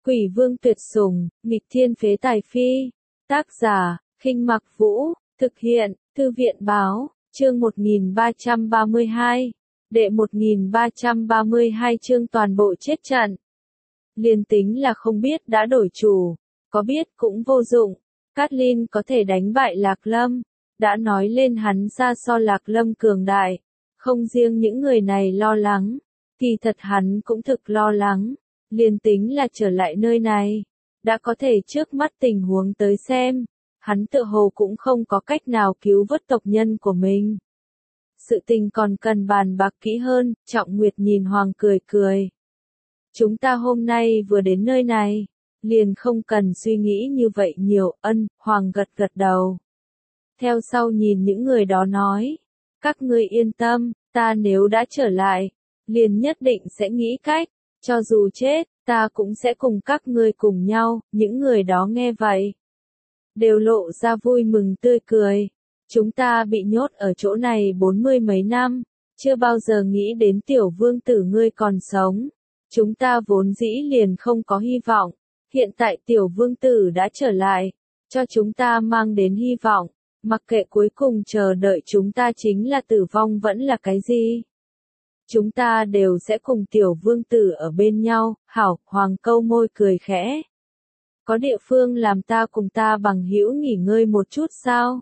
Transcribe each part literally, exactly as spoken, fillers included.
Quỷ vương tuyệt sủng, nghịch thiên phế tài phi. Tác giả, Khinh Mặc Vũ, thực hiện, Thư viện báo, chương một nghìn ba trăm ba mươi hai. Đệ một nghìn ba trăm ba mươi hai chương toàn bộ chết trận. Liền tính là không biết đã đổi chủ, có biết cũng vô dụng. Cát Linh có thể đánh bại Lạc Lâm, đã nói lên hắn xa so Lạc Lâm cường đại. Không riêng những người này lo lắng, kỳ thật hắn cũng thực lo lắng. Liền tính là trở lại nơi này, đã có thể trước mắt tình huống tới xem, hắn tự hồ cũng không có cách nào cứu vớt tộc nhân của mình. Sự tình còn cần bàn bạc kỹ hơn, Trọng Nguyệt nhìn Hoàng cười cười. Chúng ta hôm nay vừa đến nơi này, liền không cần suy nghĩ như vậy nhiều, ân, Hoàng gật gật đầu. Theo sau nhìn những người đó nói, các ngươi yên tâm, ta nếu đã trở lại, liền nhất định sẽ nghĩ cách. Cho dù chết, ta cũng sẽ cùng các ngươi cùng nhau, những người đó nghe vậy. Đều lộ ra vui mừng tươi cười. Chúng ta bị nhốt ở chỗ này bốn mươi mấy năm, chưa bao giờ nghĩ đến tiểu vương tử ngươi còn sống. Chúng ta vốn dĩ liền không có hy vọng, hiện tại tiểu vương tử đã trở lại, cho chúng ta mang đến hy vọng, mặc kệ cuối cùng chờ đợi chúng ta chính là tử vong vẫn là cái gì. Chúng ta đều sẽ cùng tiểu vương tử ở bên nhau, hảo, Hoàng câu môi cười khẽ. Có địa phương làm ta cùng ta bằng hữu nghỉ ngơi một chút sao?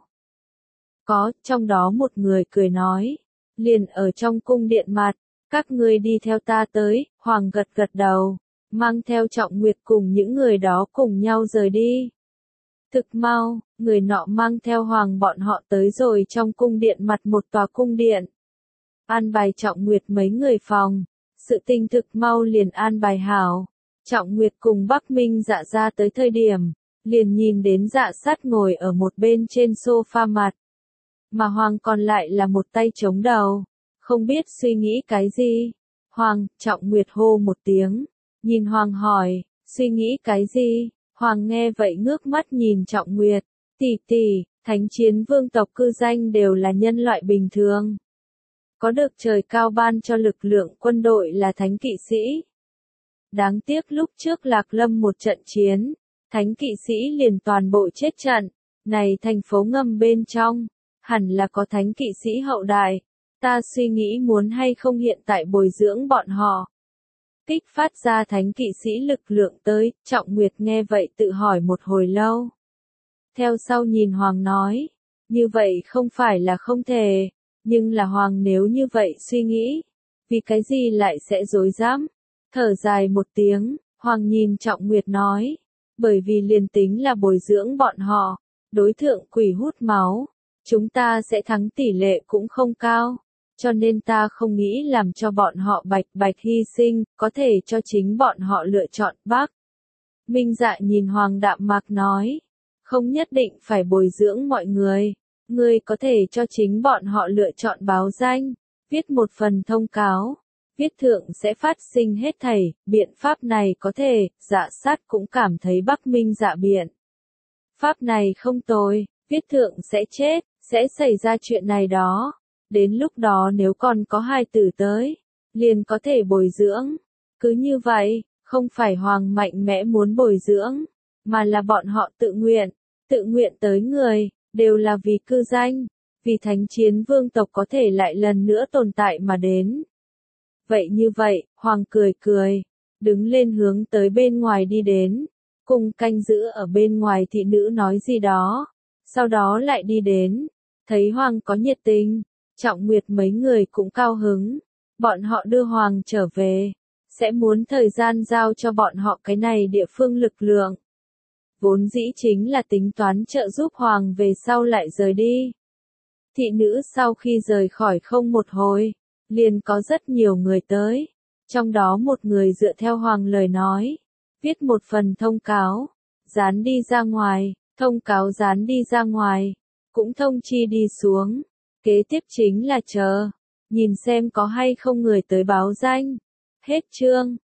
Có, trong đó một người cười nói, liền ở trong cung điện mặt, các ngươi đi theo ta tới, Hoàng gật gật đầu, mang theo Trọng Nguyệt cùng những người đó cùng nhau rời đi. Thực mau, người nọ mang theo Hoàng bọn họ tới rồi trong cung điện mặt một tòa cung điện. An bài Trọng Nguyệt mấy người phòng, sự tình thực mau liền an bài hảo. Trọng Nguyệt cùng Bắc Minh Dạ ra tới thời điểm, liền nhìn đến Dạ Sát ngồi ở một bên trên sofa mặt. Mà Hoàng còn lại là một tay chống đầu, không biết suy nghĩ cái gì. Hoàng, Trọng Nguyệt hô một tiếng, nhìn Hoàng hỏi, suy nghĩ cái gì? Hoàng nghe vậy ngước mắt nhìn Trọng Nguyệt, tỷ tỷ, thánh chiến vương tộc cư danh đều là nhân loại bình thường. Có được trời cao ban cho lực lượng quân đội là thánh kỵ sĩ. Đáng tiếc lúc trước Lạc Lâm một trận chiến, thánh kỵ sĩ liền toàn bộ chết trận, này thành phố ngầm bên trong, hẳn là có thánh kỵ sĩ hậu đại, ta suy nghĩ muốn hay không hiện tại bồi dưỡng bọn họ. Kích phát ra thánh kỵ sĩ lực lượng tới, Trọng Nguyệt nghe vậy tự hỏi một hồi lâu. Theo sau nhìn Hoàng nói, như vậy không phải là không thể. Nhưng là Hoàng nếu như vậy suy nghĩ, vì cái gì lại sẽ dối dám? Thở dài một tiếng, Hoàng nhìn Trọng Nguyệt nói, bởi vì liền tính là bồi dưỡng bọn họ, đối thượng quỷ hút máu, chúng ta sẽ thắng tỷ lệ cũng không cao, cho nên ta không nghĩ làm cho bọn họ bạch bạch hy sinh, có thể cho chính bọn họ lựa chọn Bắc. Minh Dạ nhìn Hoàng đạm mạc nói, không nhất định phải bồi dưỡng mọi người. Ngươi có thể cho chính bọn họ lựa chọn báo danh, viết một phần thông cáo, viết thượng sẽ phát sinh hết thảy, biện pháp này có thể, Dạ Sát cũng cảm thấy Bắc Minh Dạ biện. Pháp này không tồi, viết thượng sẽ chết, sẽ xảy ra chuyện này đó, đến lúc đó nếu còn có hai tử tới, liền có thể bồi dưỡng, cứ như vậy, không phải Hoàng mạnh mẽ muốn bồi dưỡng, mà là bọn họ tự nguyện, tự nguyện tới người. Đều là vì cư danh, vì thánh chiến vương tộc có thể lại lần nữa tồn tại mà đến. Vậy như vậy, Hoàng cười cười, đứng lên hướng tới bên ngoài đi đến, cùng canh giữ ở bên ngoài thị nữ nói gì đó, sau đó lại đi đến, thấy Hoàng có nhiệt tình, Trọng Nguyệt mấy người cũng cao hứng, bọn họ đưa Hoàng trở về, sẽ muốn thời gian giao cho bọn họ cái này địa phương lực lượng. Vốn dĩ chính là tính toán trợ giúp Hoàng về sau lại rời đi. Thị nữ sau khi rời khỏi không một hồi, liền có rất nhiều người tới. Trong đó một người dựa theo Hoàng lời nói, viết một phần thông cáo, dán đi ra ngoài, thông cáo dán đi ra ngoài, cũng thông chi đi xuống. Kế tiếp chính là chờ, nhìn xem có hay không người tới báo danh. Hết chương.